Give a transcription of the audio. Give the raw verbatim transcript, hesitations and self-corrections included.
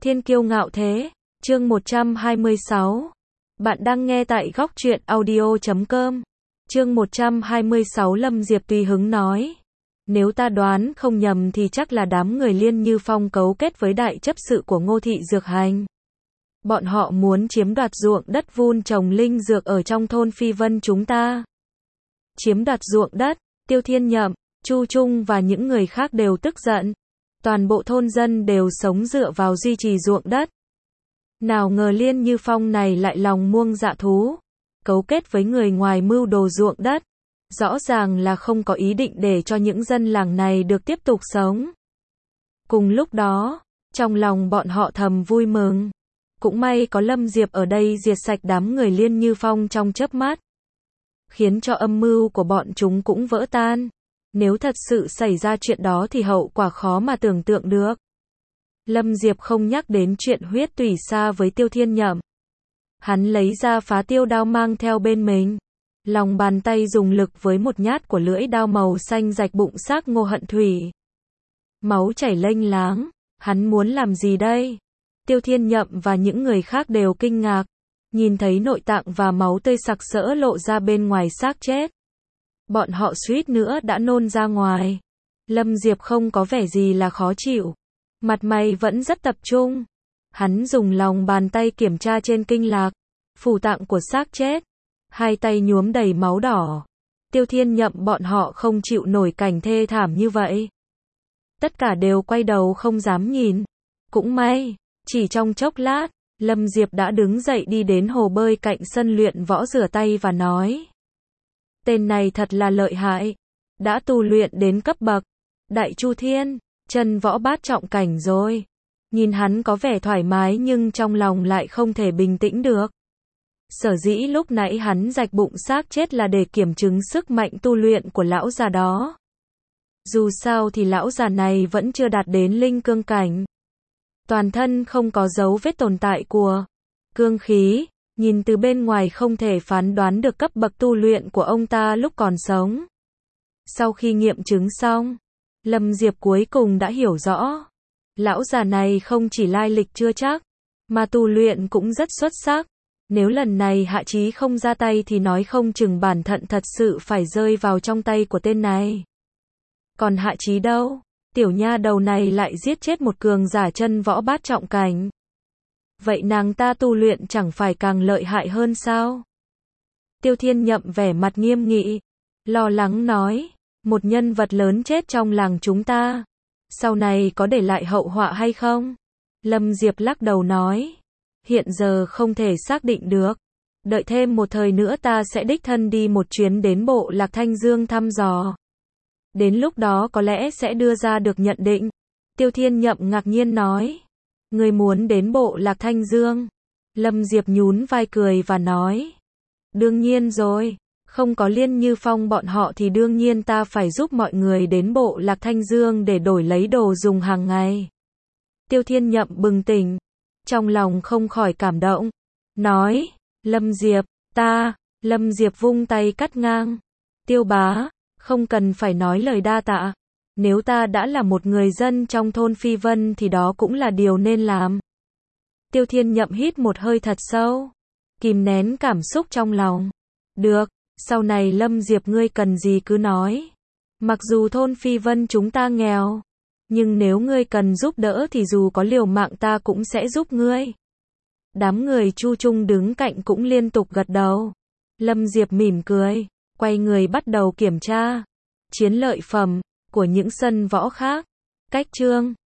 Thiên kiêu ngạo thế, chương một trăm hai mươi sáu. Bạn đang nghe tại góc truyện audio chấm com. Chương một trăm hai mươi sáu Lâm Diệp tùy hứng nói. Nếu ta đoán không nhầm thì chắc là đám người Liên Như Phong cấu kết với đại chấp sự của Ngô Thị Dược Hành. Bọn họ muốn chiếm đoạt ruộng đất vun trồng linh dược ở trong thôn Phi Vân chúng ta. Chiếm đoạt ruộng đất, Tiêu Thiên Nhậm, Chu Trung và những người khác đều tức giận. Toàn bộ thôn dân đều sống dựa vào duy trì ruộng đất. Nào ngờ Liên Như Phong này lại lòng muông dạ thú, cấu kết với người ngoài mưu đồ ruộng đất. Rõ ràng là không có ý định để cho những dân làng này được tiếp tục sống. Cùng lúc đó, trong lòng bọn họ thầm vui mừng. Cũng may có Lâm Diệp ở đây diệt sạch đám người Liên Như Phong trong chớp mắt, khiến cho âm mưu của bọn chúng cũng vỡ tan. Nếu thật sự xảy ra chuyện đó thì hậu quả khó mà tưởng tượng được. Lâm Diệp không nhắc đến chuyện huyết tủy xa với Tiêu Thiên Nhậm. Hắn lấy ra phá tiêu đao mang theo bên mình. Lòng bàn tay dùng lực với một nhát của lưỡi đao màu xanh rạch bụng xác Ngô Hận Thủy. Máu chảy lênh láng. Hắn muốn làm gì đây? Tiêu Thiên Nhậm và những người khác đều kinh ngạc. Nhìn thấy nội tạng và máu tươi sặc sỡ lộ ra bên ngoài xác chết. Bọn họ suýt nữa đã nôn ra ngoài. Lâm Diệp không có vẻ gì là khó chịu. Mặt mày vẫn rất tập trung. Hắn dùng lòng bàn tay kiểm tra trên kinh lạc, phủ tạng của xác chết. Hai tay nhuốm đầy máu đỏ. Tiêu Thiên Nhậm bọn họ không chịu nổi cảnh thê thảm như vậy. Tất cả đều quay đầu không dám nhìn. Cũng may, chỉ trong chốc lát, Lâm Diệp đã đứng dậy đi đến hồ bơi cạnh sân luyện võ rửa tay và nói. Tên này thật là lợi hại. Đã tu luyện đến cấp bậc Đại Chu Thiên, chân võ bát trọng cảnh rồi. Nhìn hắn có vẻ thoải mái nhưng trong lòng lại không thể bình tĩnh được. Sở dĩ lúc nãy hắn rạch bụng xác chết là để kiểm chứng sức mạnh tu luyện của lão già đó. Dù sao thì lão già này vẫn chưa đạt đến linh cương cảnh. Toàn thân không có dấu vết tồn tại của cương khí. Nhìn từ bên ngoài không thể phán đoán được cấp bậc tu luyện của ông ta lúc còn sống. Sau khi nghiệm chứng xong, Lâm Diệp cuối cùng đã hiểu rõ. Lão già này không chỉ lai lịch chưa chắc, mà tu luyện cũng rất xuất sắc. Nếu lần này Hạ Chí không ra tay thì nói không chừng bản thận thật sự phải rơi vào trong tay của tên này. Còn Hạ Chí đâu? Tiểu nha đầu này lại giết chết một cường giả chân võ bát trọng cảnh. Vậy nàng ta tu luyện chẳng phải càng lợi hại hơn sao? Tiêu Thiên Nhậm vẻ mặt nghiêm nghị, lo lắng nói, một nhân vật lớn chết trong làng chúng ta, sau này có để lại hậu họa hay không? Lâm Diệp lắc đầu nói, hiện giờ không thể xác định được, đợi thêm một thời nữa ta sẽ đích thân đi một chuyến đến bộ Lạc Thanh Dương thăm dò. Đến lúc đó có lẽ sẽ đưa ra được nhận định. Tiêu Thiên Nhậm ngạc nhiên nói. Người muốn đến bộ Lạc Thanh Dương? Lâm Diệp nhún vai cười và nói. Đương nhiên rồi, không có Liên Như Phong bọn họ thì đương nhiên ta phải giúp mọi người đến bộ Lạc Thanh Dương để đổi lấy đồ dùng hàng ngày. Tiêu Thiên Nhậm bừng tỉnh, trong lòng không khỏi cảm động, nói, Lâm Diệp, ta, Lâm Diệp vung tay cắt ngang. Tiêu bá, không cần phải nói lời đa tạ. Nếu ta đã là một người dân trong thôn Phi Vân thì đó cũng là điều nên làm. Tiêu Thiên Nhậm hít một hơi thật sâu, kìm nén cảm xúc trong lòng. Được, sau này Lâm Diệp ngươi cần gì cứ nói. Mặc dù thôn Phi Vân chúng ta nghèo, nhưng nếu ngươi cần giúp đỡ thì dù có liều mạng ta cũng sẽ giúp ngươi. Đám người Chu Trung đứng cạnh cũng liên tục gật đầu. Lâm Diệp mỉm cười, quay người bắt đầu kiểm tra chiến lợi phẩm của những sân võ khác. Cách chương